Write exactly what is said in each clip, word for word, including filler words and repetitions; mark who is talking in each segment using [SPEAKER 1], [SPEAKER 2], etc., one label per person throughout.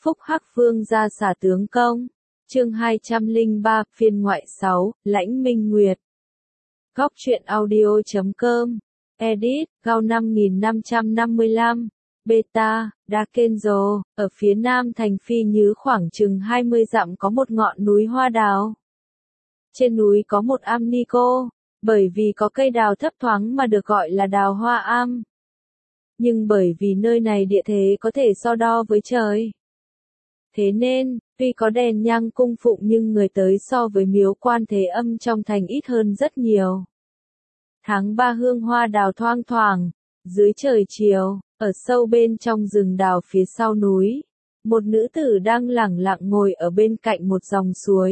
[SPEAKER 1] Phúc Hắc Vương ra xả tướng công. Chương hai trăm lẻ ba, phiên ngoại sáu, Lãnh Minh Nguyệt. Góc truyện audio chấm com. Edit, Gao năm nghìn năm trăm năm mươi lăm. Beta, Dakenzo, ở phía nam thành Phi Nhứ khoảng chừng hai mươi dặm có một ngọn núi hoa đào. Trên núi có một am ni cô, bởi vì có cây đào thấp thoáng mà được gọi là đào hoa am. Nhưng bởi vì nơi này địa thế có thể so đo với trời. Thế nên, tuy có đèn nhang cung phụng nhưng người tới so với miếu Quan Thế Âm trong thành ít hơn rất nhiều. Tháng ba hương hoa đào thoang thoảng, dưới trời chiều, ở sâu bên trong rừng đào phía sau núi, một nữ tử đang lẳng lặng ngồi ở bên cạnh một dòng suối.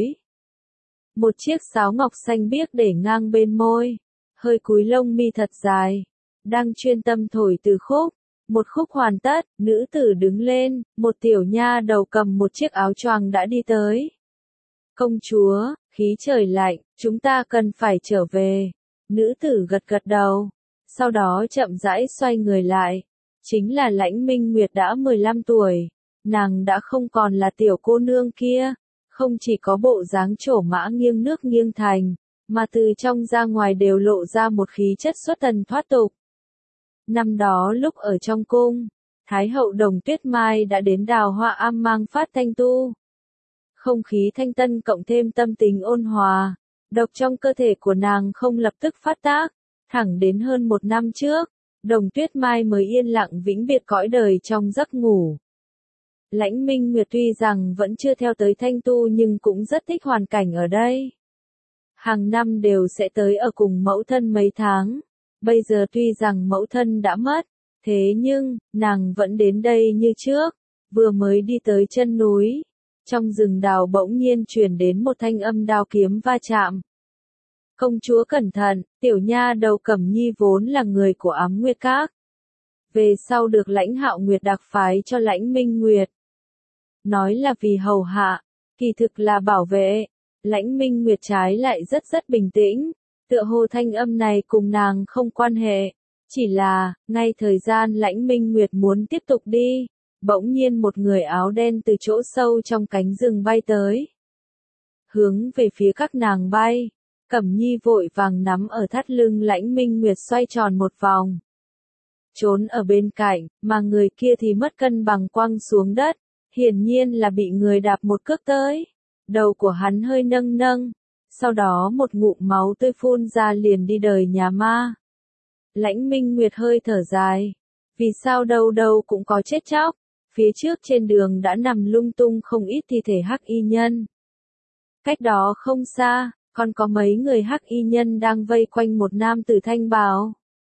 [SPEAKER 1] Một chiếc sáo ngọc xanh biếc để ngang bên môi, hơi cúi lông mi thật dài, đang chuyên tâm thổi từ khúc. Một khúc hoàn tất, nữ tử đứng lên, một tiểu nha đầu cầm một chiếc áo choàng đã đi tới. Công chúa, khí trời lạnh, chúng ta cần phải trở về. Nữ tử gật gật đầu, sau đó chậm rãi xoay người lại. Chính là Lãnh Minh Nguyệt đã mười lăm tuổi, nàng đã không còn là tiểu cô nương kia, không chỉ có bộ dáng trổ mã nghiêng nước nghiêng thành, mà từ trong ra ngoài đều lộ ra một khí chất xuất thần thoát tục. Năm đó lúc ở trong cung, Thái hậu Đồng Tuyết Mai đã đến đào hoa am mang phát thanh tu. Không khí thanh tân cộng thêm tâm tình ôn hòa, độc trong cơ thể của nàng không lập tức phát tác, thẳng đến hơn một năm trước, Đồng Tuyết Mai mới yên lặng vĩnh biệt cõi đời trong giấc ngủ. Lãnh Minh Nguyệt tuy rằng vẫn chưa theo tới thanh tu nhưng cũng rất thích hoàn cảnh ở đây. Hàng năm đều sẽ tới ở cùng mẫu thân mấy tháng. Bây giờ tuy rằng mẫu thân đã mất, thế nhưng, nàng vẫn đến đây như trước, vừa mới đi tới chân núi. Trong rừng đào bỗng nhiên truyền đến một thanh âm đao kiếm va chạm. Công chúa cẩn thận, tiểu nha đầu Cẩm Nhi vốn là người của Ám Nguyệt Các. Về sau được Lãnh Hạo Nguyệt đặc phái cho Lãnh Minh Nguyệt. Nói là vì hầu hạ, kỳ thực là bảo vệ. Lãnh Minh Nguyệt trái lại rất rất bình tĩnh. Tựa hồ thanh âm này cùng nàng không quan hệ, chỉ là, ngay thời gian Lãnh Minh Nguyệt muốn tiếp tục đi, bỗng nhiên một người áo đen từ chỗ sâu trong cánh rừng bay tới. Hướng về phía các nàng bay, Cẩm Nhi vội vàng nắm ở thắt lưng Lãnh Minh Nguyệt xoay tròn một vòng. Trốn ở bên cạnh, mà người kia thì mất cân bằng quăng xuống đất, hiển nhiên là bị người đạp một cước tới. Đầu của hắn hơi nâng nâng. Sau đó một ngụm máu tươi phun ra liền đi đời nhà ma. Lãnh Minh Nguyệt hơi thở dài. Vì sao đâu đâu cũng có chết chóc. Phía trước trên đường đã nằm lung tung không ít thi thể hắc y nhân. Cách đó không xa, còn có mấy người hắc y nhân đang vây quanh một nam tử thanh bào.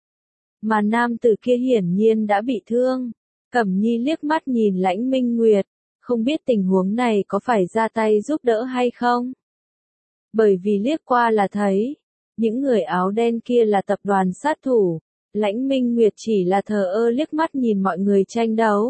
[SPEAKER 1] Mà nam tử kia hiển nhiên đã bị thương. Cẩm Nhi liếc mắt nhìn Lãnh Minh Nguyệt. Không biết tình huống này có phải ra tay giúp đỡ hay không? Bởi vì liếc qua là thấy, những người áo đen kia là tập đoàn sát thủ, Lãnh Minh Nguyệt chỉ là thờ ơ liếc mắt nhìn mọi người tranh đấu.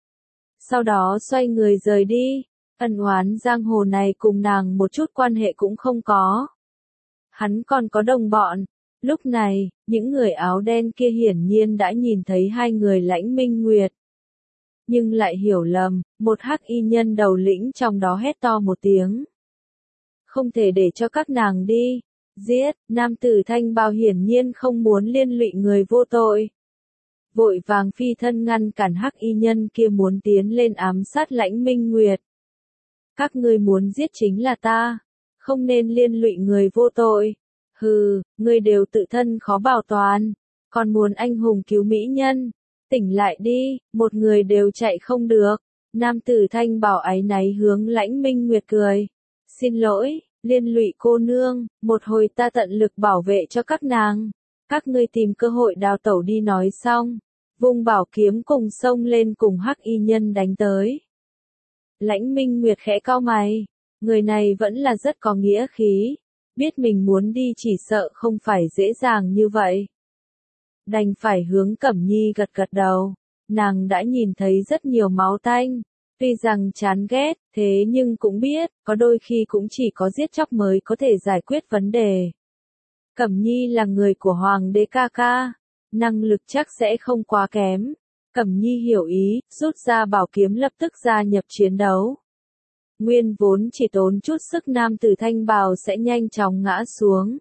[SPEAKER 1] Sau đó xoay người rời đi, ân oán giang hồ này cùng nàng một chút quan hệ cũng không có. Hắn còn có đồng bọn, lúc này, những người áo đen kia hiển nhiên đã nhìn thấy hai người Lãnh Minh Nguyệt. Nhưng lại hiểu lầm, một hắc y nhân đầu lĩnh trong đó hét to một tiếng. Không thể để cho các nàng đi, giết, nam tử thanh bào hiển nhiên không muốn liên lụy người vô tội. Vội vàng phi thân ngăn cản hắc y nhân kia muốn tiến lên ám sát Lãnh Minh Nguyệt. Các ngươi muốn giết chính là ta, không nên liên lụy người vô tội. Hừ, ngươi đều tự thân khó bảo toàn, còn muốn anh hùng cứu mỹ nhân. Tỉnh lại đi, một người đều chạy không được. Nam tử thanh bảo áy náy hướng Lãnh Minh Nguyệt cười. Xin lỗi, liên lụy cô nương, một hồi ta tận lực bảo vệ cho các nàng. Các ngươi tìm cơ hội đào tẩu đi nói xong. Vung bảo kiếm cùng xông lên cùng hắc y nhân đánh tới. Lãnh Minh Nguyệt khẽ cau mày. Người này vẫn là rất có nghĩa khí. Biết mình muốn đi chỉ sợ không phải dễ dàng như vậy. Đành phải hướng Cẩm Nhi gật gật đầu. Nàng đã nhìn thấy rất nhiều máu tanh. Tuy rằng chán ghét, thế nhưng cũng biết, có đôi khi cũng chỉ có giết chóc mới có thể giải quyết vấn đề. Cẩm Nhi là người của Hoàng đế ca ca, năng lực chắc sẽ không quá kém. Cẩm Nhi hiểu ý, rút ra bảo kiếm lập tức gia nhập chiến đấu. Nguyên vốn chỉ tốn chút sức nam tử thanh bào sẽ nhanh chóng ngã xuống.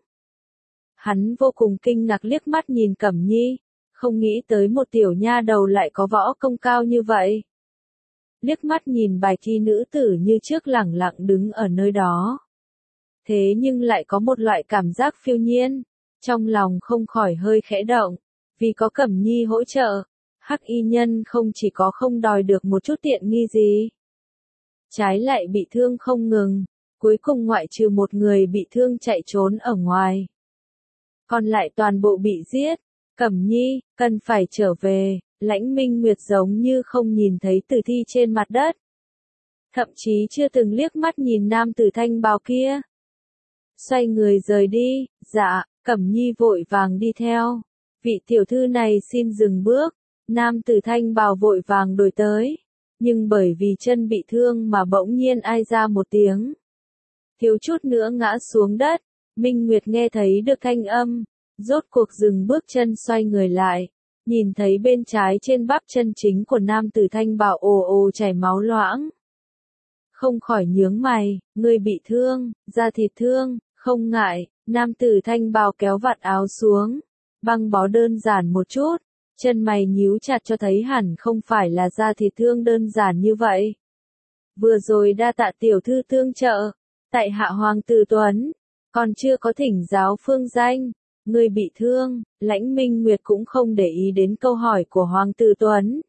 [SPEAKER 1] Hắn vô cùng kinh ngạc liếc mắt nhìn Cẩm Nhi, không nghĩ tới một tiểu nha đầu lại có võ công cao như vậy. Liếc mắt nhìn bài thi nữ tử như trước lẳng lặng đứng ở nơi đó. Thế nhưng lại có một loại cảm giác phiêu nhiên, trong lòng không khỏi hơi khẽ động, vì có Cẩm Nhi hỗ trợ, Hắc y nhân không chỉ có không đòi được một chút tiện nghi gì, trái lại bị thương không ngừng, cuối cùng ngoại trừ một người bị thương chạy trốn ở ngoài. Còn lại toàn bộ bị giết. Cẩm Nhi, cần phải trở về, Lãnh Minh Nguyệt giống như không nhìn thấy tử thi trên mặt đất. Thậm chí chưa từng liếc mắt nhìn nam tử thanh bào kia. Xoay người rời đi, dạ, Cẩm Nhi vội vàng đi theo. Vị tiểu thư này xin dừng bước, nam tử thanh bào vội vàng đuổi tới. Nhưng bởi vì chân bị thương mà bỗng nhiên ai ra một tiếng. Thiếu chút nữa ngã xuống đất, Minh Nguyệt nghe thấy được thanh âm. Rốt cuộc dừng bước chân xoay người lại, nhìn thấy bên trái trên bắp chân chính của nam tử thanh bào ồ ồ chảy máu loãng. Không khỏi nhướng mày, ngươi bị thương, da thịt thương, không ngại, nam tử thanh bào kéo vạt áo xuống, băng bó đơn giản một chút, chân mày nhíu chặt cho thấy hẳn không phải là da thịt thương đơn giản như vậy. Vừa rồi đa tạ tiểu thư tương trợ, tại hạ Hoàng tử Tuấn, còn chưa có thỉnh giáo phương danh. Người bị thương, Lãnh Minh Nguyệt cũng không để ý đến câu hỏi của Hoàng tử Tuấn,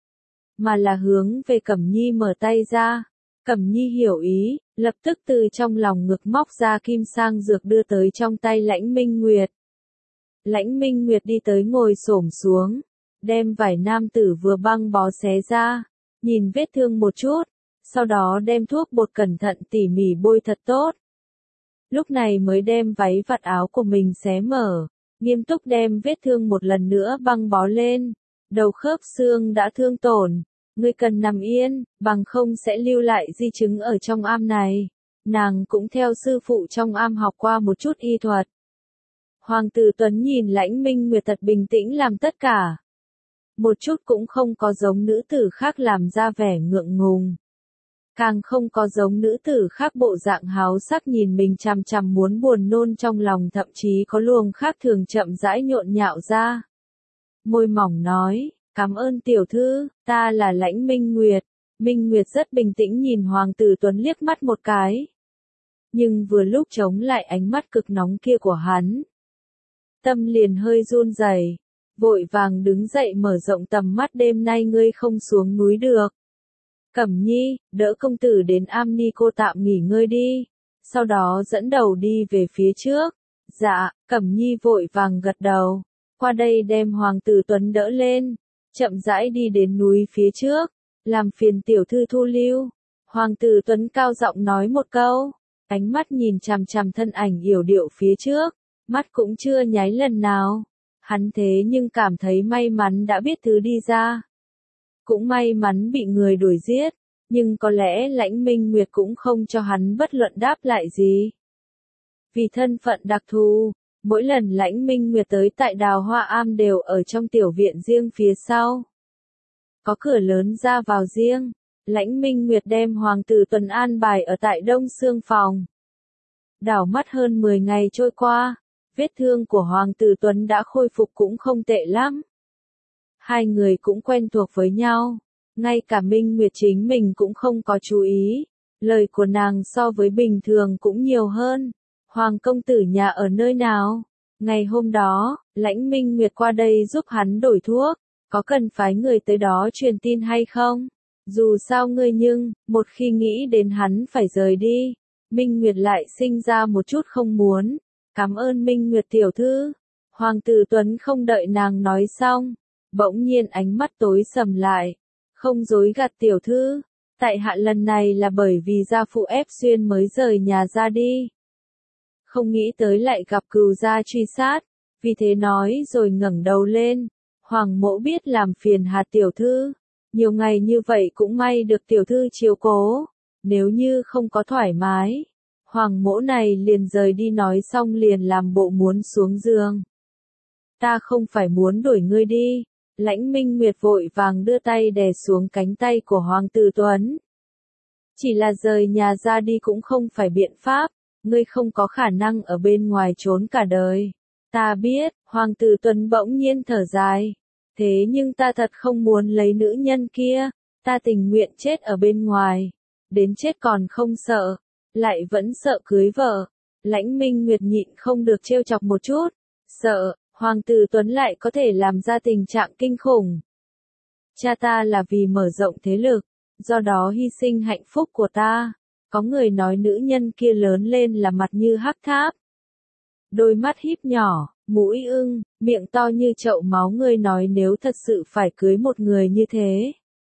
[SPEAKER 1] mà là hướng về Cẩm Nhi mở tay ra. Cẩm Nhi hiểu ý, lập tức từ trong lòng ngực móc ra kim sang dược đưa tới trong tay Lãnh Minh Nguyệt. Lãnh Minh Nguyệt đi tới ngồi xổm xuống, đem vải nam tử vừa băng bó xé ra, nhìn vết thương một chút, sau đó đem thuốc bột cẩn thận tỉ mỉ bôi thật tốt. Lúc này mới đem váy vạt áo của mình xé mở, nghiêm túc đem vết thương một lần nữa băng bó lên. Đầu khớp xương đã thương tổn, ngươi cần nằm yên, bằng không sẽ lưu lại di chứng ở trong am này. Nàng cũng theo sư phụ trong am học qua một chút y thuật. Hoàng tử Tuấn nhìn Lãnh Minh Nguyệt thật bình tĩnh làm tất cả. Một chút cũng không có giống nữ tử khác làm ra vẻ ngượng ngùng. Càng không có giống nữ tử khác bộ dạng háo sắc nhìn mình chằm chằm muốn buồn nôn trong lòng, thậm chí có luồng khác thường chậm rãi nhộn nhạo ra. Môi mỏng nói, cảm ơn tiểu thư, ta là Lãnh Minh Nguyệt. Minh Nguyệt rất bình tĩnh nhìn Hoàng tử Tuấn liếc mắt một cái. Nhưng vừa lúc chống lại ánh mắt cực nóng kia của hắn, tâm liền hơi run rẩy, vội vàng đứng dậy mở rộng tầm mắt, đêm nay ngươi không xuống núi được. Cẩm Nhi, đỡ công tử đến am ni cô tạm nghỉ ngơi đi, sau đó dẫn đầu đi về phía trước. Dạ, Cẩm Nhi vội vàng gật đầu, qua đây đem Hoàng tử Tuấn đỡ lên, chậm rãi đi đến núi phía trước, làm phiền tiểu thư thu lưu. Hoàng tử Tuấn cao giọng nói một câu, ánh mắt nhìn chằm chằm thân ảnh yểu điệu phía trước, mắt cũng chưa nháy lần nào. Hắn thế nhưng cảm thấy may mắn đã biết thứ đi ra. Cũng may mắn bị người đuổi giết, nhưng có lẽ Lãnh Minh Nguyệt cũng không cho hắn bất luận đáp lại gì. Vì thân phận đặc thù, mỗi lần Lãnh Minh Nguyệt tới tại Đào Hoa Am đều ở trong tiểu viện riêng phía sau. Có cửa lớn ra vào riêng, Lãnh Minh Nguyệt đem Hoàng tử Tuấn an bài ở tại Đông Xương phòng. Đảo mắt hơn mười ngày trôi qua, vết thương của Hoàng tử Tuấn đã khôi phục cũng không tệ lắm. Hai người cũng quen thuộc với nhau, ngay cả Minh Nguyệt chính mình cũng không có chú ý, lời của nàng so với bình thường cũng nhiều hơn. Hoàng công tử nhà ở nơi nào? Ngày hôm đó, Lãnh Minh Nguyệt qua đây giúp hắn đổi thuốc, có cần phái người tới đó truyền tin hay không? Dù sao ngươi nhưng, một khi nghĩ đến hắn phải rời đi, Minh Nguyệt lại sinh ra một chút không muốn. Cảm ơn Minh Nguyệt tiểu thư. Hoàng tử Tuấn không đợi nàng nói xong, bỗng nhiên ánh mắt tối sầm lại. Không dối gạt tiểu thư, tại hạ lần này là bởi vì gia phụ ép xuyên mới rời nhà ra đi. Không nghĩ tới lại gặp cừu gia truy sát, vì thế nói rồi ngẩng đầu lên. Hoàng mỗ biết làm phiền Hà tiểu thư, nhiều ngày như vậy cũng may được tiểu thư chiếu cố, nếu như không có thoải mái, Hoàng mỗ này liền rời đi, nói xong liền làm bộ muốn xuống giường. Ta không phải muốn đuổi ngươi đi, Lãnh Minh Nguyệt vội vàng đưa tay đè xuống cánh tay của Hoàng tử Tuấn. Chỉ là rời nhà ra đi cũng không phải biện pháp, ngươi không có khả năng ở bên ngoài trốn cả đời. Ta biết, Hoàng tử Tuấn bỗng nhiên thở dài. Thế nhưng ta thật không muốn lấy nữ nhân kia, ta tình nguyện chết ở bên ngoài. Đến chết còn không sợ, lại vẫn sợ cưới vợ. Lãnh Minh Nguyệt nhịn không được trêu chọc một chút. Sợ, Hoàng tử Tuấn lại có thể làm ra tình trạng kinh khủng. Cha ta là vì mở rộng thế lực, do đó hy sinh hạnh phúc của ta. Có người nói nữ nhân kia lớn lên là mặt như hắc tháp. Đôi mắt híp nhỏ, mũi ưng, miệng to như chậu máu, ngươi nói nếu thật sự phải cưới một người như thế.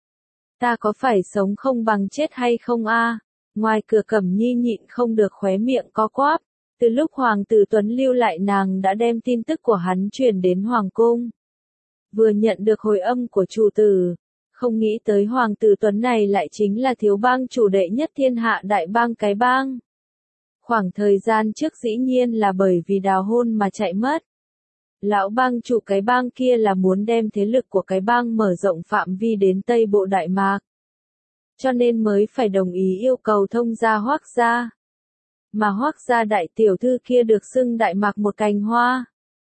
[SPEAKER 1] Ta có phải sống không bằng chết hay không a? Ngoài cửa Cẩm Nhi nhịn không được khóe miệng co quắp. Từ lúc Hoàng tử Tuấn lưu lại nàng đã đem tin tức của hắn truyền đến Hoàng cung. Vừa nhận được hồi âm của chủ tử, không nghĩ tới Hoàng tử Tuấn này lại chính là thiếu bang chủ đệ nhất thiên hạ đại bang cái bang. Khoảng thời gian trước dĩ nhiên là bởi vì đào hôn mà chạy mất. Lão bang chủ cái bang kia là muốn đem thế lực của cái bang mở rộng phạm vi đến Tây Bộ Đại Mạc. Cho nên mới phải đồng ý yêu cầu thông gia Hoắc gia. Mà Hoắc gia đại tiểu thư kia được xưng Đại Mạc một cành hoa.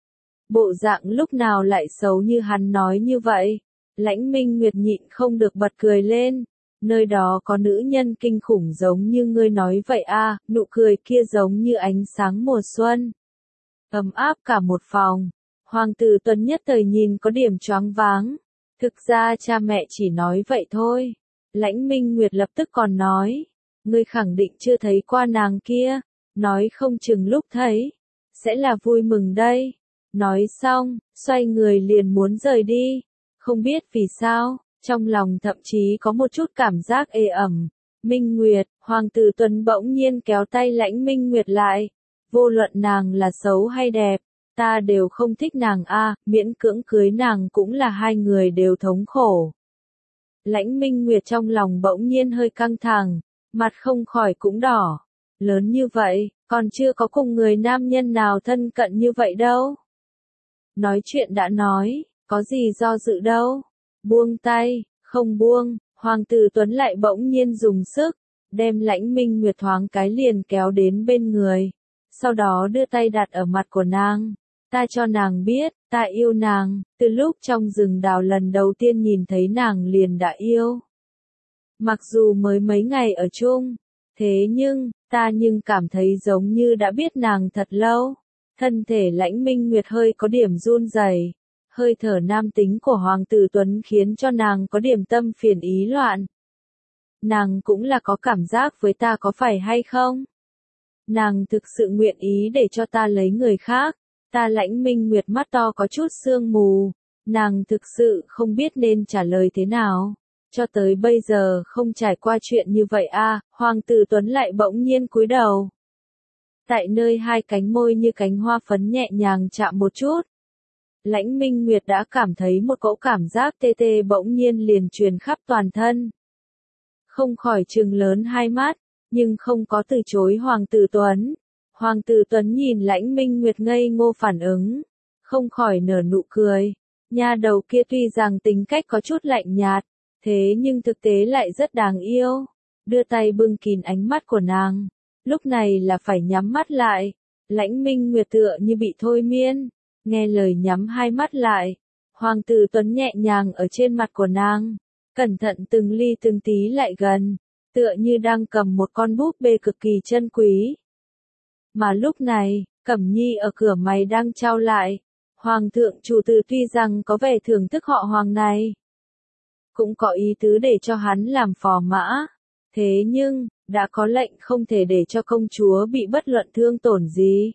[SPEAKER 1] Bộ dạng lúc nào lại xấu như hắn nói như vậy. Lãnh Minh Nguyệt nhịn không được bật cười lên. Nơi đó có nữ nhân kinh khủng giống như ngươi nói vậy a, nụ cười kia giống như ánh sáng mùa xuân. Ấm áp cả một phòng. Hoàng tử Tuấn nhất thời nhìn có điểm choáng váng. Thực ra cha mẹ chỉ nói vậy thôi. Lãnh Minh Nguyệt lập tức còn nói. Ngươi khẳng định chưa thấy qua nàng kia. Nói không chừng lúc thấy. Sẽ là vui mừng đây. Nói xong, xoay người liền muốn rời đi. Không biết vì sao, trong lòng thậm chí có một chút cảm giác ê ẩm. Minh Nguyệt, Hoàng tử Tuấn bỗng nhiên kéo tay Lãnh Minh Nguyệt lại. Vô luận nàng là xấu hay đẹp, ta đều không thích nàng a, miễn cưỡng cưới nàng cũng là hai người đều thống khổ. Lãnh Minh Nguyệt trong lòng bỗng nhiên hơi căng thẳng, mặt không khỏi cũng đỏ. Lớn như vậy, còn chưa có cùng người nam nhân nào thân cận như vậy đâu. Nói chuyện đã nói, có gì do dự đâu. Buông tay, không buông, Hoàng tử Tuấn lại bỗng nhiên dùng sức, đem Lãnh Minh Nguyệt thoáng cái liền kéo đến bên người. Sau đó đưa tay đặt ở mặt của nàng. Ta cho nàng biết, ta yêu nàng, từ lúc trong rừng đào lần đầu tiên nhìn thấy nàng liền đã yêu. Mặc dù mới mấy ngày ở chung, thế nhưng, ta nhưng cảm thấy giống như đã biết nàng thật lâu. Thân thể Lãnh Minh Nguyệt hơi có điểm run rẩy, hơi thở nam tính của Hoàng tử Tuấn khiến cho nàng có điểm tâm phiền ý loạn. Nàng cũng là có cảm giác với ta có phải hay không? Nàng thực sự nguyện ý để cho ta lấy người khác. Ta Lãnh Minh Nguyệt mắt to có chút sương mù. Nàng thực sự không biết nên trả lời thế nào. Cho tới bây giờ không trải qua chuyện như vậy a, Hoàng tử Tuấn lại bỗng nhiên cúi đầu. Tại nơi hai cánh môi như cánh hoa phấn nhẹ nhàng chạm một chút. Lãnh Minh Nguyệt đã cảm thấy một cỗ cảm giác tê tê bỗng nhiên liền truyền khắp toàn thân. Không khỏi trừng lớn hai mắt, nhưng không có từ chối Hoàng tử Tuấn. Hoàng tử Tuấn nhìn Lãnh Minh Nguyệt ngây ngô phản ứng, không khỏi nở nụ cười. Nha đầu kia tuy rằng tính cách có chút lạnh nhạt, thế nhưng thực tế lại rất đáng yêu. Đưa tay bưng kín ánh mắt của nàng, lúc này là phải nhắm mắt lại. Lãnh Minh Nguyệt tựa như bị thôi miên, nghe lời nhắm hai mắt lại. Hoàng tử Tuấn nhẹ nhàng ở trên mặt của nàng, cẩn thận từng ly từng tí lại gần, tựa như đang cầm một con búp bê cực kỳ chân quý. Mà lúc này, Cẩm Nhi ở cửa mày đang trao lại. Hoàng thượng chủ tử tuy rằng có vẻ thưởng thức họ Hoàng này, cũng có ý tứ để cho hắn làm phò mã. Thế nhưng, đã có lệnh không thể để cho công chúa bị bất luận thương tổn gì.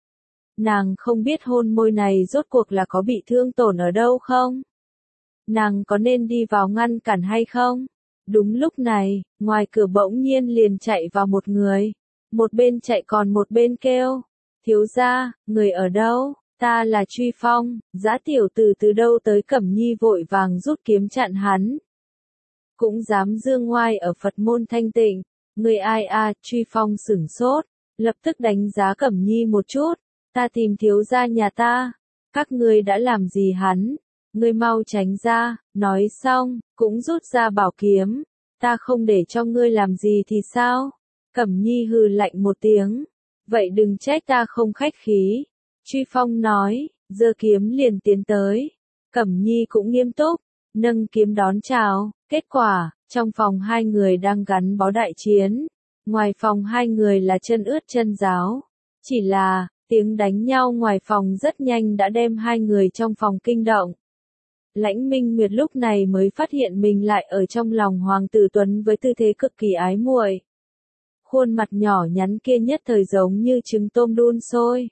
[SPEAKER 1] Nàng không biết hôn môi này rốt cuộc là có bị thương tổn ở đâu không? Nàng có nên đi vào ngăn cản hay không? Đúng lúc này, ngoài cửa bỗng nhiên liền chạy vào một người. Một bên chạy còn một bên kêu. Thiếu gia, người ở đâu? Ta là Truy Phong. Dã tiểu tử từ đâu tới? Cẩm Nhi vội vàng rút kiếm chặn hắn. Cũng dám dương ngoai ở Phật môn thanh tịnh. Người ai a? Truy Phong sửng sốt, lập tức đánh giá Cẩm Nhi một chút. Ta tìm thiếu gia nhà ta. Các ngươi đã làm gì hắn? ngươi mau tránh ra, nói xong, cũng rút ra bảo kiếm, ta không để cho ngươi làm gì thì sao? Cẩm Nhi hừ lạnh một tiếng, vậy đừng trách ta không khách khí. Truy Phong nói, giơ kiếm liền tiến tới, Cẩm Nhi cũng nghiêm túc, nâng kiếm đón chào, kết quả, trong phòng hai người đang gắn bó đại chiến, ngoài phòng hai người là chân ướt chân ráo, chỉ là, tiếng đánh nhau ngoài phòng rất nhanh đã đem hai người trong phòng kinh động. Lãnh Minh Nguyệt lúc này mới phát hiện mình lại ở trong lòng Hoàng tử Tuấn với tư thế cực kỳ ái muội. Khuôn mặt nhỏ nhắn kia nhất thời giống như trứng tôm đun sôi.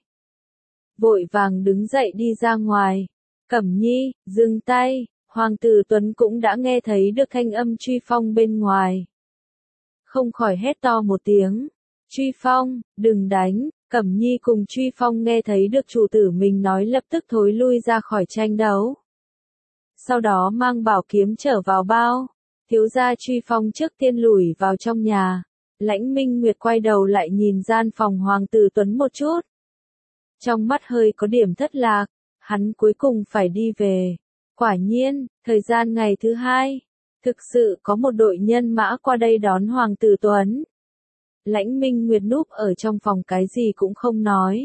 [SPEAKER 1] Vội vàng đứng dậy đi ra ngoài. Cẩm Nhi, dừng tay, Hoàng tử Tuấn cũng đã nghe thấy được thanh âm Truy Phong bên ngoài. Không khỏi hét to một tiếng. Truy Phong, đừng đánh, Cẩm Nhi cùng Truy Phong nghe thấy được chủ tử mình nói lập tức thối lui ra khỏi tranh đấu. Sau đó mang bảo kiếm trở vào bao, thiếu gia Truy Phong trước tiên lùi vào trong nhà. Lãnh Minh Nguyệt quay đầu lại nhìn gian phòng Hoàng tử Tuấn một chút. Trong mắt hơi có điểm thất lạc, hắn cuối cùng phải đi về. Quả nhiên, thời gian ngày thứ hai, thực sự có một đội nhân mã qua đây đón Hoàng tử Tuấn. Lãnh Minh Nguyệt núp ở trong phòng cái gì cũng không nói.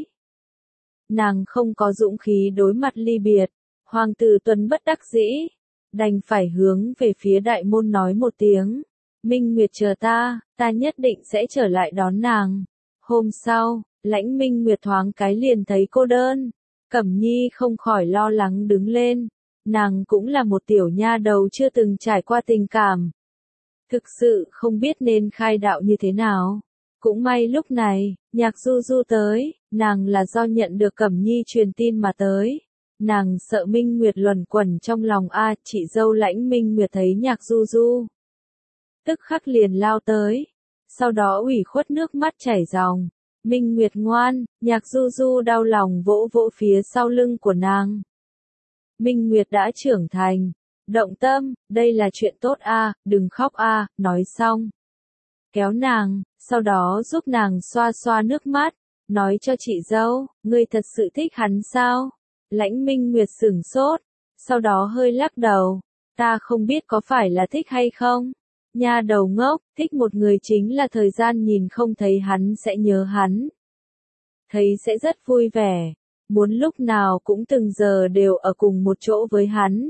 [SPEAKER 1] Nàng không có dũng khí đối mặt ly biệt, Hoàng tử Tuấn bất đắc dĩ, đành phải hướng về phía đại môn nói một tiếng. Minh Nguyệt chờ ta, ta nhất định sẽ trở lại đón nàng. Hôm sau, Lãnh Minh Nguyệt thoáng cái liền thấy cô đơn. Cẩm Nhi không khỏi lo lắng đứng lên. Nàng cũng là một tiểu nha đầu chưa từng trải qua tình cảm. Thực sự không biết nên khai đạo như thế nào. Cũng may lúc này, Nhạc Du Du tới, nàng là do nhận được Cẩm Nhi truyền tin mà tới. Nàng sợ Minh Nguyệt luẩn quẩn trong lòng a, chị dâu Lãnh Minh Nguyệt thấy Nhạc Du Du. Tức khắc liền lao tới. Sau đó ủy khuất nước mắt chảy ròng. Minh Nguyệt ngoan, Nhạc Du Du đau lòng vỗ vỗ phía sau lưng của nàng. Minh Nguyệt đã trưởng thành. Động tâm, đây là chuyện tốt a, đừng khóc a, nói xong. Kéo nàng, sau đó giúp nàng xoa xoa nước mắt, nói cho chị dâu, ngươi thật sự thích hắn sao? Lãnh Minh Nguyệt sửng sốt, sau đó hơi lắc đầu, ta không biết có phải là thích hay không? Nha đầu ngốc, thích một người chính là thời gian nhìn không thấy hắn sẽ nhớ hắn. Thấy sẽ rất vui vẻ, muốn lúc nào cũng từng giờ đều ở cùng một chỗ với hắn.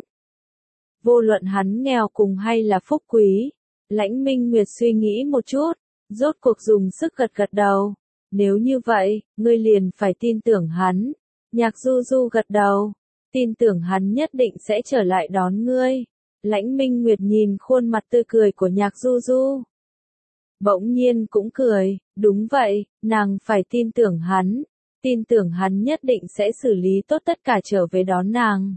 [SPEAKER 1] Vô luận hắn nghèo cùng hay là phúc quý, Lãnh Minh Nguyệt suy nghĩ một chút, rốt cuộc dùng sức gật gật đầu. Nếu như vậy, ngươi liền phải tin tưởng hắn. Nhạc Du Du gật đầu, tin tưởng hắn nhất định sẽ trở lại đón ngươi. Lãnh Minh Nguyệt nhìn khuôn mặt tươi cười của Nhạc Du Du. Bỗng nhiên cũng cười, đúng vậy, nàng phải tin tưởng hắn. Tin tưởng hắn nhất định sẽ xử lý tốt tất cả trở về đón nàng.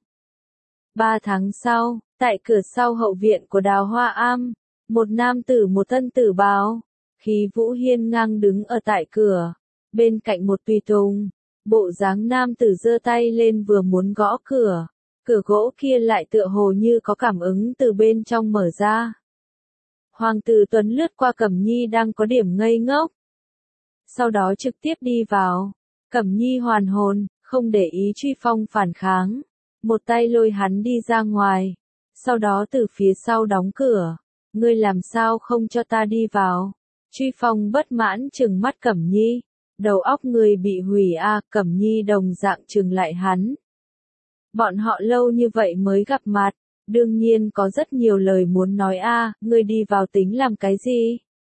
[SPEAKER 1] Ba tháng sau, tại cửa sau hậu viện của Đào Hoa Am, một nam tử một thân tử bào, khí vũ hiên ngang đứng ở tại cửa, bên cạnh một tùy tùng. Bộ dáng nam tử giơ tay lên vừa muốn gõ cửa, cửa gỗ kia lại tựa hồ như có cảm ứng từ bên trong mở ra. Hoàng tử Tuấn lướt qua Cẩm Nhi đang có điểm ngây ngốc. Sau đó trực tiếp đi vào. Cẩm Nhi hoàn hồn, không để ý Truy Phong phản kháng. Một tay lôi hắn đi ra ngoài. Sau đó từ phía sau đóng cửa. Ngươi làm sao không cho ta đi vào? Truy Phong bất mãn trừng mắt Cẩm Nhi. Đầu óc người bị hủy a, à, Cẩm Nhi đồng dạng trừng lại hắn. Bọn họ lâu như vậy mới gặp mặt, đương nhiên có rất nhiều lời muốn nói a, à, ngươi đi vào tính làm cái gì?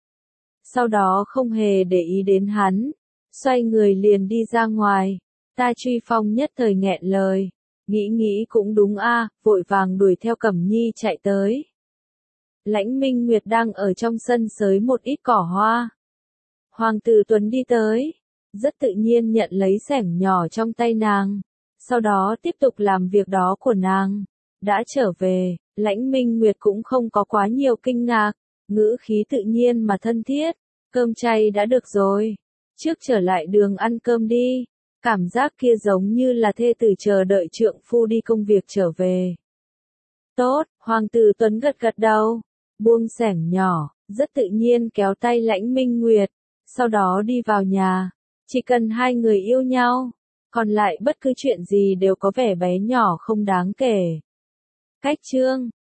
[SPEAKER 1] Sau đó không hề để ý đến hắn, xoay người liền đi ra ngoài. Ta Truy Phong nhất thời nghẹn lời, nghĩ nghĩ cũng đúng a, à, vội vàng đuổi theo Cẩm Nhi chạy tới. Lãnh Minh Nguyệt đang ở trong sân sới một ít cỏ hoa. Hoàng tử Tuấn đi tới, rất tự nhiên nhận lấy xẻng nhỏ trong tay nàng, sau đó tiếp tục làm việc đó của nàng. Đã trở về, Lãnh Minh Nguyệt cũng không có quá nhiều kinh ngạc, ngữ khí tự nhiên mà thân thiết, cơm chay đã được rồi, trước trở lại đường ăn cơm đi, cảm giác kia giống như là thê tử chờ đợi trượng phu đi công việc trở về. Tốt, Hoàng tử Tuấn gật gật đầu, buông xẻng nhỏ, rất tự nhiên kéo tay Lãnh Minh Nguyệt. Sau đó đi vào nhà, chỉ cần hai người yêu nhau, còn lại bất cứ chuyện gì đều có vẻ bé nhỏ không đáng kể. Cách chương